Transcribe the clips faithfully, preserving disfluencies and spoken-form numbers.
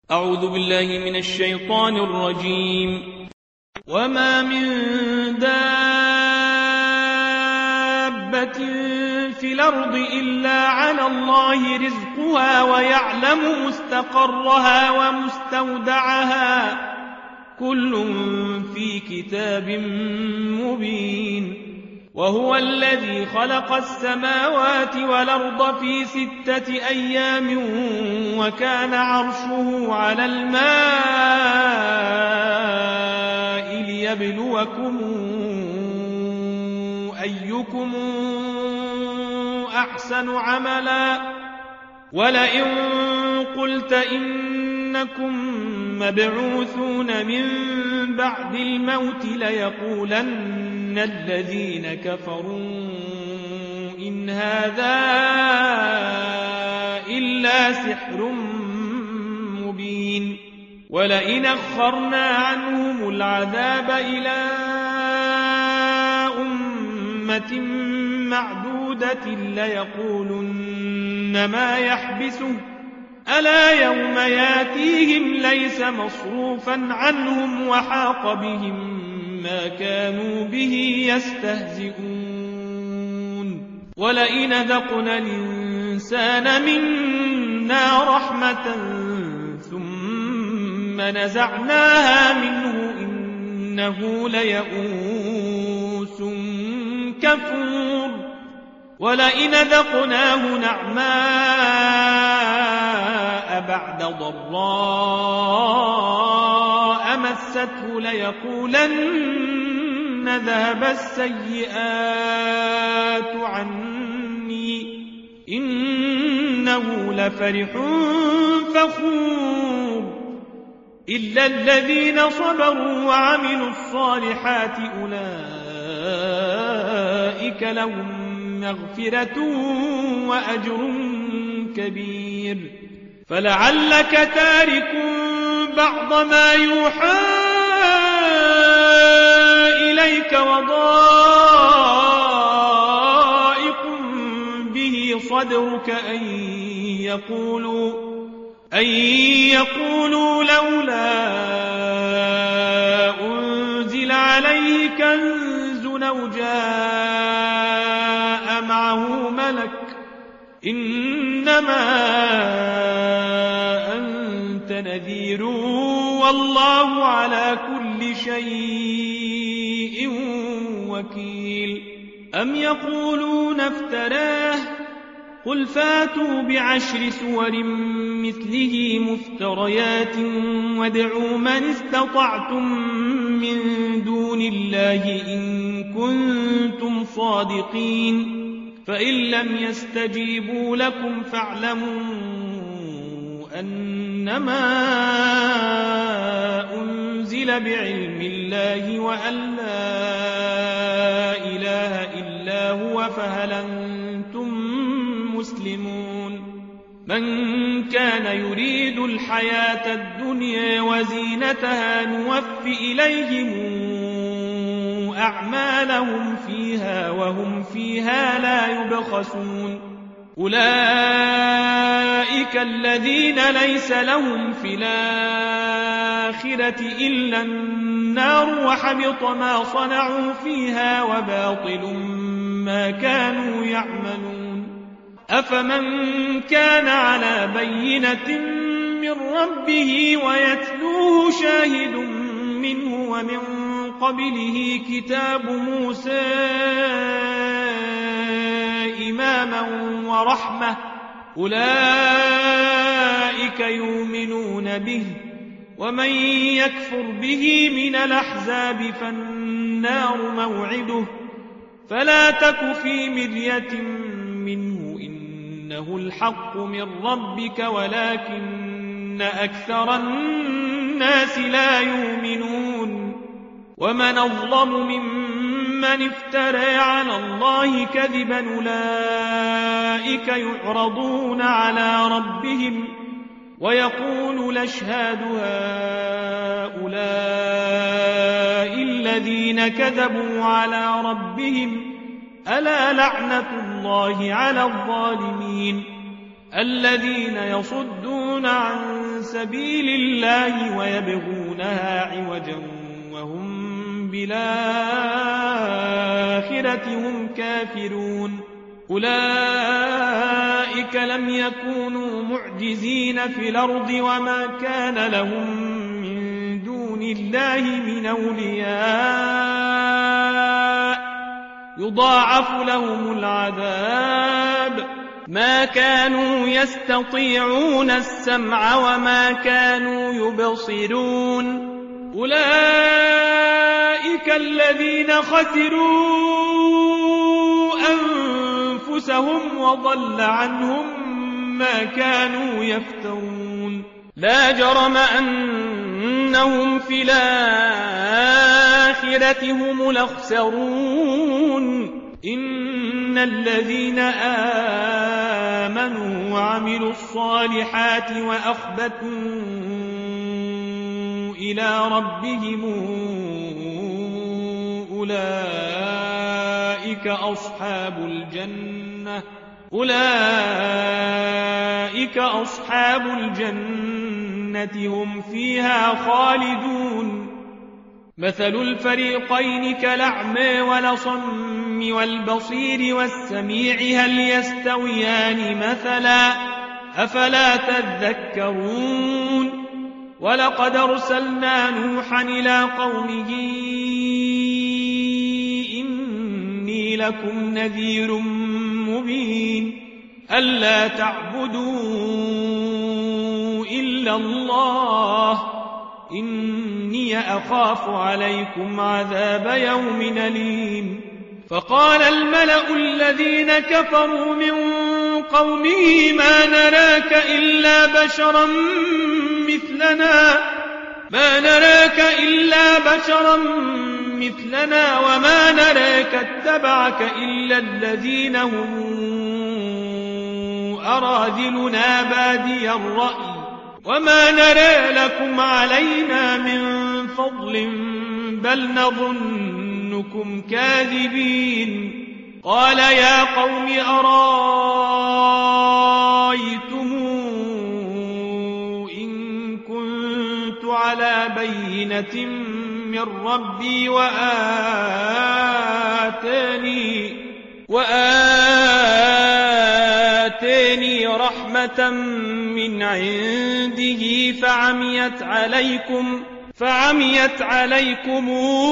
أعوذ بالله من الشيطان الرجيم. وما من دابة في الأرض إلا على الله رزقها ويعلم مستقرها ومستودعها كل في كتاب مبين. وهو الذي خلق السماوات والأرض في ستة أيام وكان عرشه على الماء ليبلوكم أيكم أحسن عملا. ولئن قلت إنكم مبعوثون من بعد الموت ليقولن الذين كفروا إن هذا إلا سحر مبين. ولئن أخرنا عنهم العذاب إلى أمة معدودة ليقولن ما يحبسه ألا يوم ياتيهم ليس مصروفا عنهم وحاق بهم ما كانوا به يستهزئون. ولئن ذقنا الإنسان منا رحمة ثم نزعناها منه إنه ليئوس كفور. ولئن ذقناه نعماء بعد ضراء مسته ليقولن ذهب السيئات عني إنه لفرح فخور. إلا الذين صبروا وعملوا الصالحات أولئك لهم مغفرة وأجر كبير. فلعلك تارك بعض ما يوحى إليك وضائق به صدرك أن يقولوا, أن يقولوا لولا أنزل عليه كنز أو جاء معه ملك إنما أنت نذير والله على كل شيء وكيل. أم يقولون افتراه قل فاتوا بعشر سور مثله مفتريات وادعوا من استطعتم من دون الله إن كنتم صادقين. فإن لم يستجيبوا لكم فاعلموا أنما أنزل بعلم الله وأن لا إله إلا هو فهل أنتم مسلمون. من كان يريد الحياة الدنيا وزينتها نوفي إليهم أعمالهم فيها وهم فيها لا يبخسون. أولئك الذين ليس لهم في الآخرة إلا النار وحبط ما صنعوا فيها وباطل ما كانوا يعملون. أفمن كان على بينة من ربه ويتلوه شاهد منه ومن قبله كتاب موسى إماما ورحمة أولئك يؤمنون به. ومن يكفر به من الأحزاب فالنار موعده فلا تك في مرية منه إنه الحق من ربك ولكن أكثر الناس لا يؤمنون. ومن أظلم ممن افترى على الله كذبا أولئك يعرضون على ربهم ويقول الأشهاد هؤلاء الذين كذبوا على ربهم ألا لعنة الله على الظالمين الذين يصدون عن سبيل الله ويبغونها عوجا وهم بالآخرة هم كافرون أولئك لم يكونوا معجزين في الأرض وما كان لهم من دون الله من أولياء يضاعف لهم العذاب ما كانوا يستطيعون السمع وما كانوا يبصرون أولئك الذين خسروا أنفسهم وضل عنهم ما كانوا يفترون لا جرم أنهم في الآخرة هم الأخسرون إن الذين آمنوا وعملوا الصالحات وأخبتوا إلى ربهم أولئك أصحاب الجنة أولئك أصحاب الجنة هم فيها خالدون مثل الفريقين كالأعمى والأصم والبصير والسميع هل يستويان مثلا أفلا تذكرون ولقد أرسلنا نوحا إلى قومه إني لكم نذير مبين ألا تعبدوا إلا الله إني أخاف عليكم عذاب يوم أليم فقال الملأ الذين كفروا من قومه ما نراك إلا بشرا مثلنا ما نراك إلا بشرا مثلنا وما نراك اتبعك إلا الذين هم أراذلنا بادي الرأي وما نرى لكم علينا من فضل بل نظنكم كاذبين قال يا قوم أرايتم إن كنت على بينة من ربي وآتاني وآتاني رحمة من عنده فعميت عليكم فعميت عليكم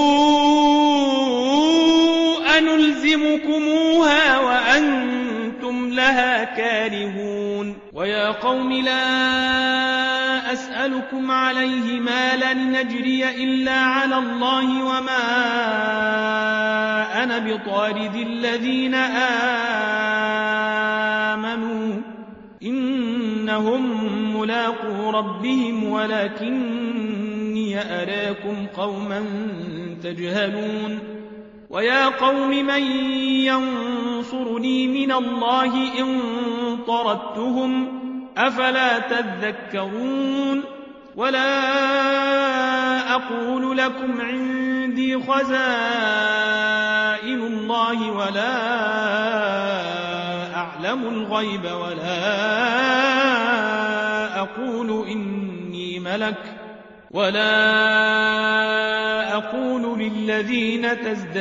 أنلزمكموها وأنتم لها كارهون ويا قوم لا أسألكم عليه مالا نجري إلا على الله وما أنا بطارد الذين آمنوا إنهم ملاقو ربهم ولكني أراكم قوما تجهلون ويا قوم من ينصرني من الله إن طردتهم أفلا تذكرون ولا أقول لكم عندي خزائن الله ولا أعلم الغيب ولا أقول إني ملك ولا أقول للذين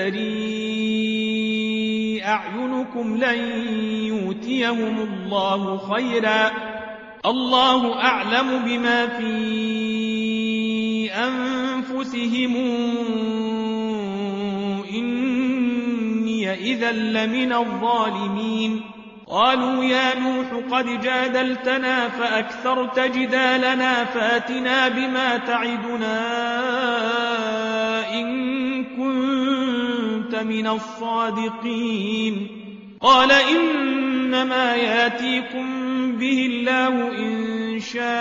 تزدري أعينكم لن يؤتيهم الله خيرا الله أعلم بما في أنفسهم إني إذا لمن الظالمين قالوا يا نوح قد جادلتنا فأكثرت جدالنا فاتنا بما تعدنا إن كنت من الصادقين قال إنما ياتيكم به الله إن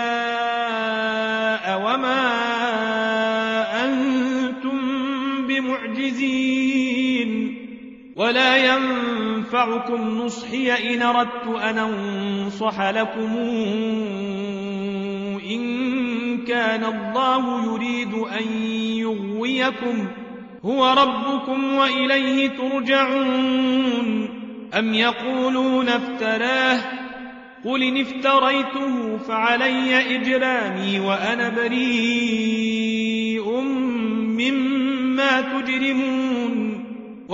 شاء وما أنتم بمعجزين ولا ينفعكم نصحي إن أردت أن أنصح لكم إن كان الله يريد أن يغويكم هو ربكم وإليه ترجعون أم يقولون افتراه قل إن افتريته فعلي إجرامي وأنا بريء مما تجرمون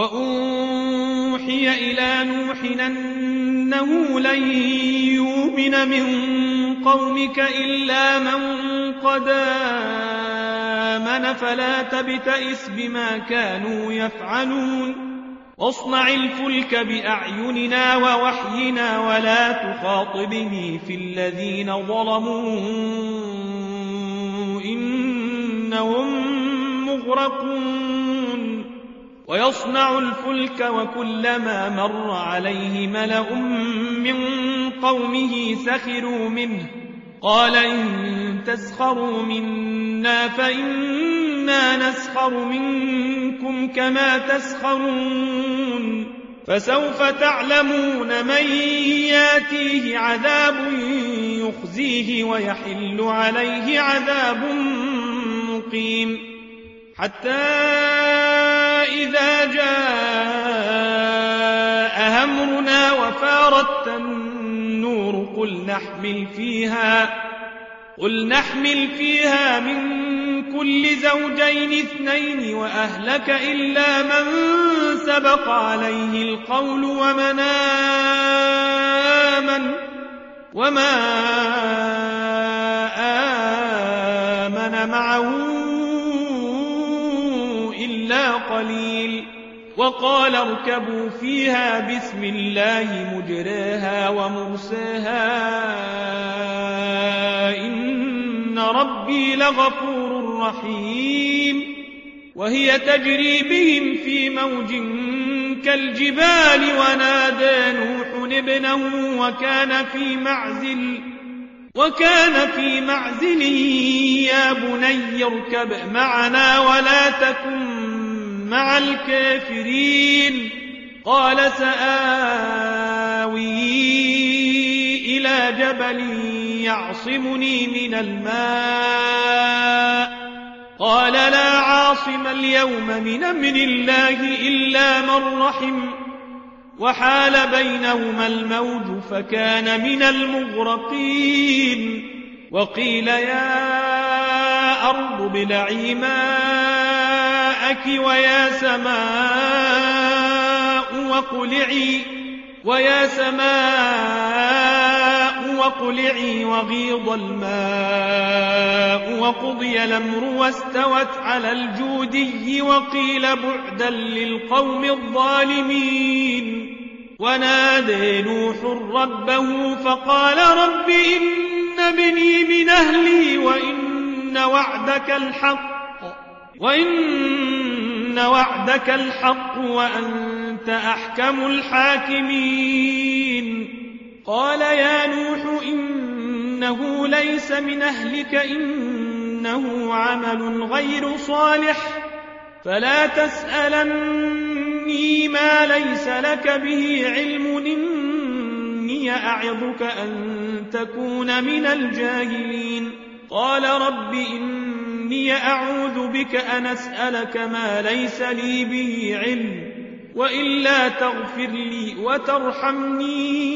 وأوحي إلى نوح أنه لن يؤمن من قومك إلا من قد آمن فلا تبتئس بما كانوا يفعلون واصنع الفلك بأعيننا ووحينا ولا تخاطبني في الذين ظلموا إنهم مغرقون ويصنع الفلك وكلما مر عليه ملأ من قومه سخروا منه قال إن تسخروا منا فإنا نسخر منكم كما تسخرون فسوف تعلمون من ياتيه عذاب يخزيه ويحل عليه عذاب مقيم حتى إذا جاء أمرنا وفارت النور قل نحمل فيها قل نحمل فيها من كل زوجين اثنين وأهلك إلا من سبق عليه القول ومن آمن وما آمن معه إلا قليل وقال اركبوا فيها بسم الله مجراها ومرساها إن ربي لغفور رحيم وهي تجري بهم في موج كالجبال ونادى نوح ابنه وكان في معزل وكان في معزل يا بني اركب معنا ولا تكن مع الكافرين قال سآوي إلى جبل يعصمني من الماء قال لا عاصم اليوم من أمر الله إلا من رحم وحال بينهما الموج فكان من المغرقين وقيل يا أرض ابلعي ماءك ويا سماء وقلعي ويا سماء وقلعي وغيض الماء وقضي الأمر واستوت على الجودي وقيل بعدا للقوم الظالمين ونادى نوح ربه فقال رب إن ابني من أهلي وإن وعدك الحق وإن وعدك الحق وأنت أحكم الحاكمين قال يا نوح إنه ليس من أهلك إنه عمل غير صالح فلا تسألني ما ليس لك به علم إني أعظك أن تكون من الجاهلين قال رب إني أعوذ بك أن أسألك ما ليس لي به علم وإلا تغفر لي وترحمني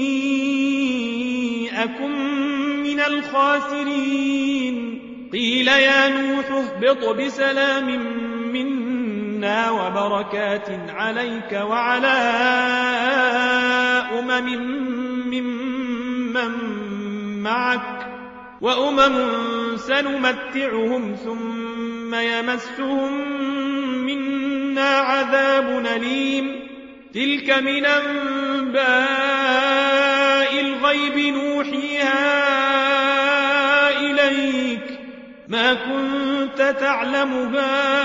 أكن من الخاسرين قيل يا نوح اهبط بسلام منا وبركات عليك وعلى أمم ممن معك وأمم سنمتعهم ثم يمسهم منا عذاب أليم تلك من أنباء الغيب نوحيها إليك ما كنت تعلمها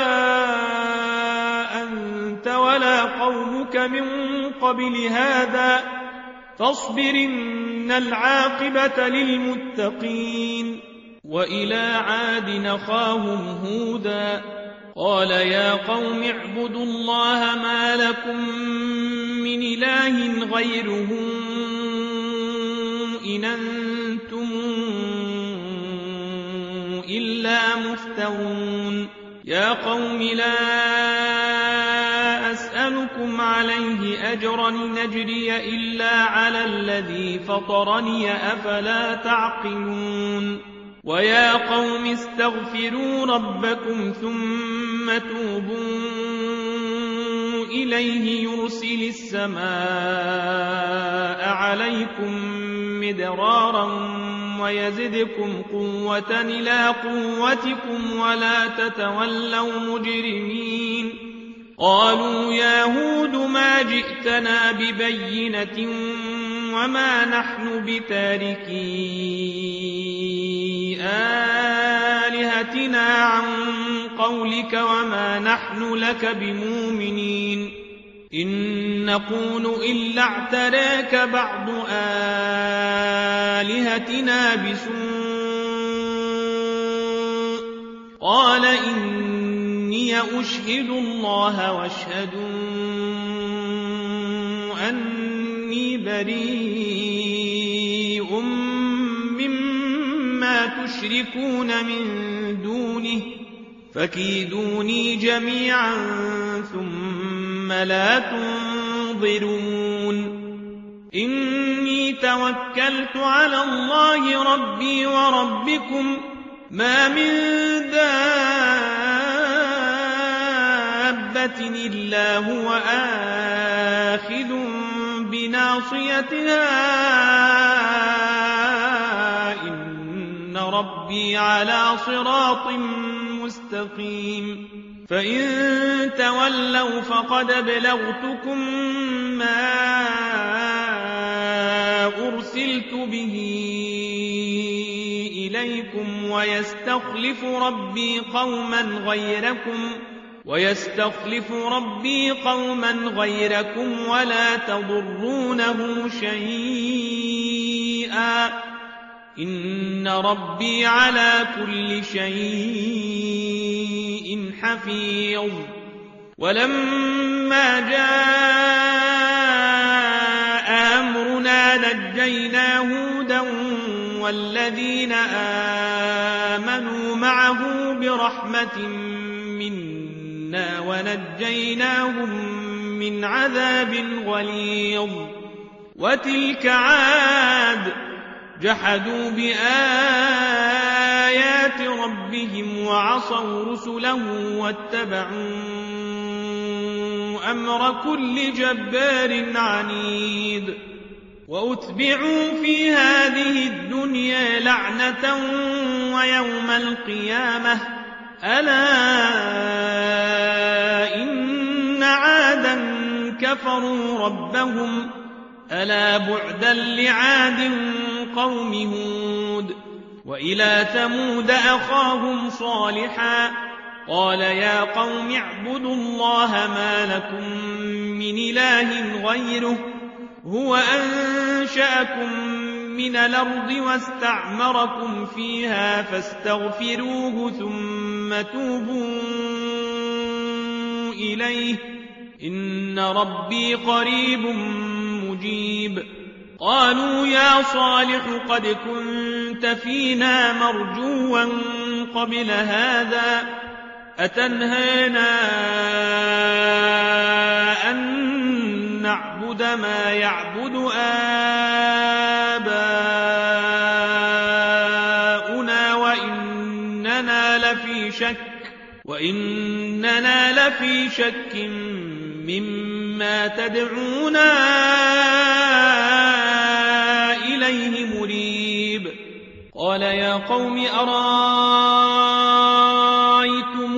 أنت ولا قومك من قبل هذا فاصبر إن العاقبة للمتقين وإلى عاد أخاهم هودا قال يا قوم اعبدوا الله ما لكم من إله غيره إن أنتم إلا مفترون يا قوم لا أسألكم أسألكم عليه أجرا نجري إلا على الذي فطرني أفلا تعقلون ويا قوم استغفروا ربكم ثم توبوا إليه يرسل السماء عليكم مدرارا ويزدكم قوة إلى قوتكم ولا تتولوا مجرمين قالوا يا هود ما جئتنا ببينة وما نحن بتاركي آلهتنا عن قولك وما نحن لك بمؤمنين إن نقول إلا اعتراك بعض آلهتنا بسوء قال إني أشهد الله واشهدوا أني بريء مما تشركون من دونه فكيدوني جميعا ثم لا تنظرون إني توكلت على الله ربي وربكم ما من دابة إلا هو آخذ بناصيتها إن ربي على صراط مستقيم فإن تولوا فقد أبلغتكم ما أرسلت به إليكم ويستخلف ربي قوما غيركم ويستخلف ربي قوما غيركم ولا تضرونه شيئا إن ربي على كل شيء حفيظ ولما جاء أمرنا نجينا هودا والذين آمنوا معه برحمة منا ونجيناهم من عذاب غليظ وتلك عاد جحدوا بآيات ربهم وعصوا رسله واتبعوا أمر كل جبار عنيد وأتبعوا في هذه الدنيا لعنة ويوم القيامة ألا إن عادا كفروا ربهم ألا بعدا لعاد قوم هود وإلى ثمود أخاهم صالحا قال يا قوم اعبدوا الله ما لكم من إله غيره هو أنشأكم من الأرض واستعمركم فيها فاستغفروه ثم توبوا إليه إن ربي قريب مجيب قالوا يا صالح قد كنت فينا مرجوا قبل هذا أتنهانا أن نعبد ما يعبد آباؤنا وإننا لفي شك وإننا لفي شك مما تدعونا إليه مريب قال يا قوم أرأيتم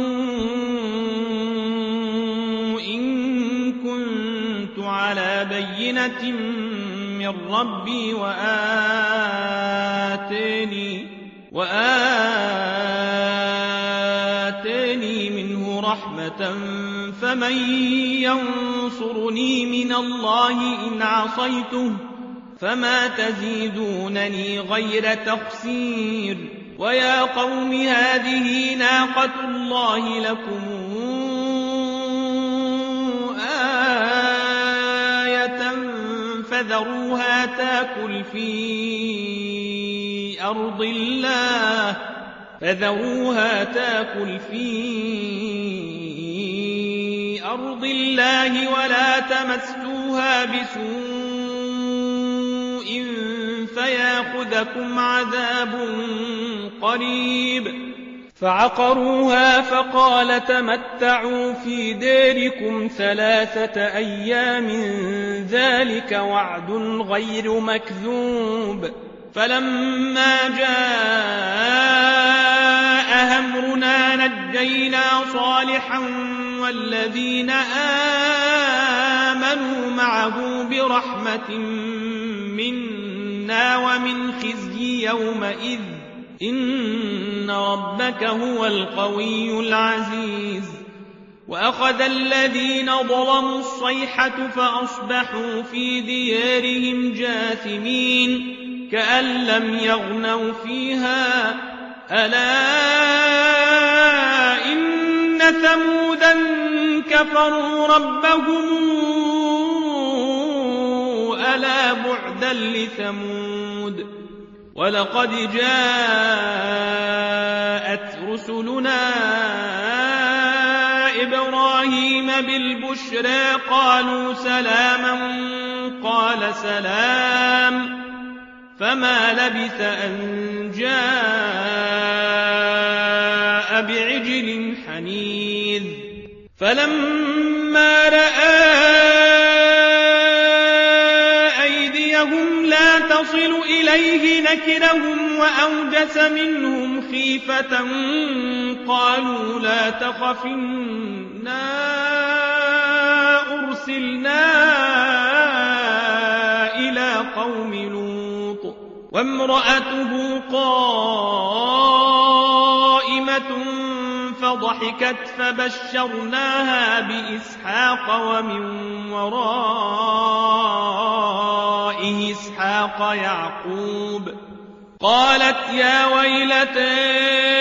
إن كنت على بينة من ربي وآتاني وآتاني منه رحمة فمن ينصرني من الله إن عصيته فما تزيدونني غير تخسير ويا قوم هذه ناقة الله لكم آية فذروها تاكل في أرض الله فذروها تاكل في أرض الله ولا تمسوها بسوء فياخذكم عذاب قريب فعقروها فقال تمتعوا في ديركم ثلاثة أيام ذلك وعد غير مكذوب فلما جاء أمرنا نجينا صالحا والذين آمنوا معه برحمة منا ومن خزي يومئذ إن ربك هو القوي العزيز وأخذ الذين ظلموا الصيحة فأصبحوا في ديارهم جاثمين كأن لم يغنوا فيها ألا إن ثمودا كفروا ربهم ألا بعدا لثمود ولقد جاءت رسلنا إبراهيم بالبشرى قالوا سلاما قال سلام فما لبث أن جاء بعجل حنيذ فلما رأى أيديهم لا تصل إليه نكرهم وأوجس منهم خيفة قالوا لا تخف إنا أرسلنا إلى قوم لوط وامرأته قائمة فضحكت فبشرناها بإسحاق ومن وراء إسحاق يعقوب قالت يا ويلتى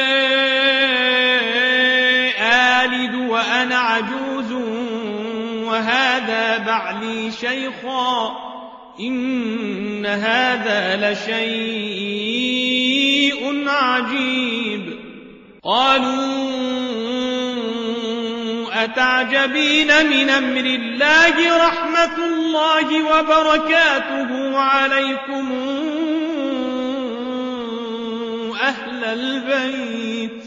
آلد وأنا عجوز وهذا بعلي شيخا إن هذا لشيء عجيب قالوا أتعجبين من أمر الله رحمة الله وبركاته عليكم أهل البيت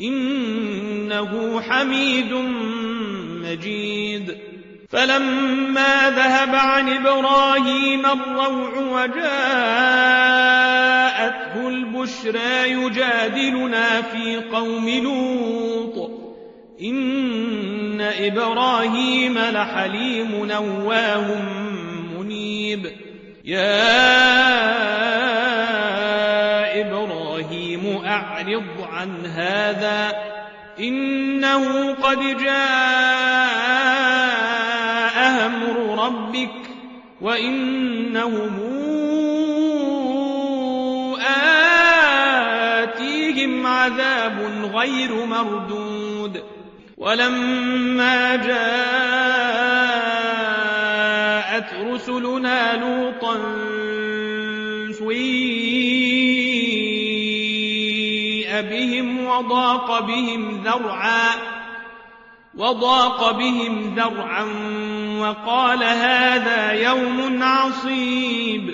إنه حميد مجيد فلما ذهب عن إبراهيم الروع وجاءته البشرى يجادلنا في قوم لوط إن إبراهيم لحليم نواه منيب يا إبراهيم أعرض عن هذا إنه قد جاء أمر ربك وإنهم آتيهم عذاب غير مردود ولما جاءت رسلنا لوطا سيء بهم وضاق بهم ذرعا وضاق بهم ذرعا وقال هذا يوم عصيب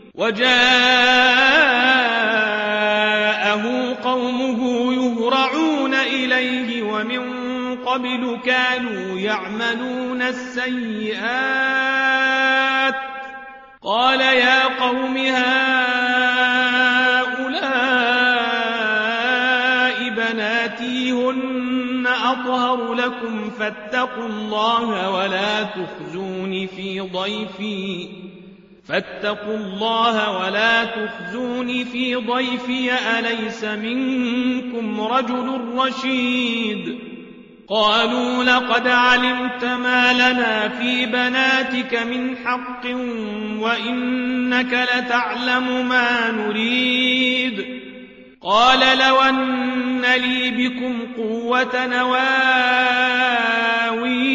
وجاءه قومه يهرعون إليه ومن قبل كانوا يعملون السيئات قال يا قوم هؤلاء بناتي هن أطهر لكم فاتقوا الله ولا تخزوني في ضيفي فاتقوا الله ولا تخزوني في ضيفي أليس منكم رجل رشيد قالوا لقد علمت ما لنا في بناتك من حق وإنك لتعلم ما نريد قال لو أن لي بكم قوة نواوي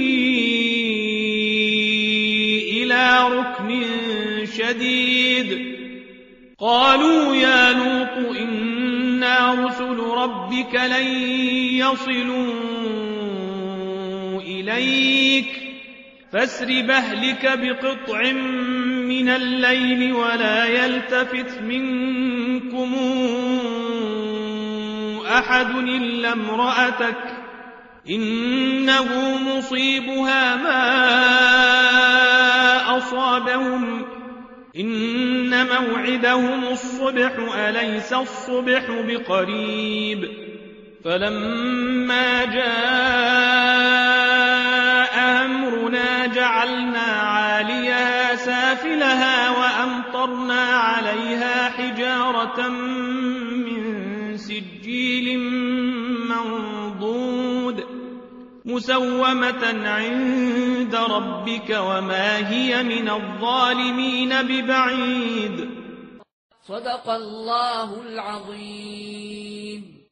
إلى ركن شديد قالوا يا لوط إنا رسل ربك لن يصلوا إليك فاسر بأهلك بقطع من الليل ولا يلتفت منكم أحد إلا امرأتك إنه مصيبها ما أصابهم إن موعدهم الصبح أليس الصبح بقريب فلما جاء أمرنا جعلنا عاليها سافلها وأمطرنا عليها حجارة من سجيل منضود مسومة عند ربك وما هي من الظالمين ببعيد. صدق الله العظيم.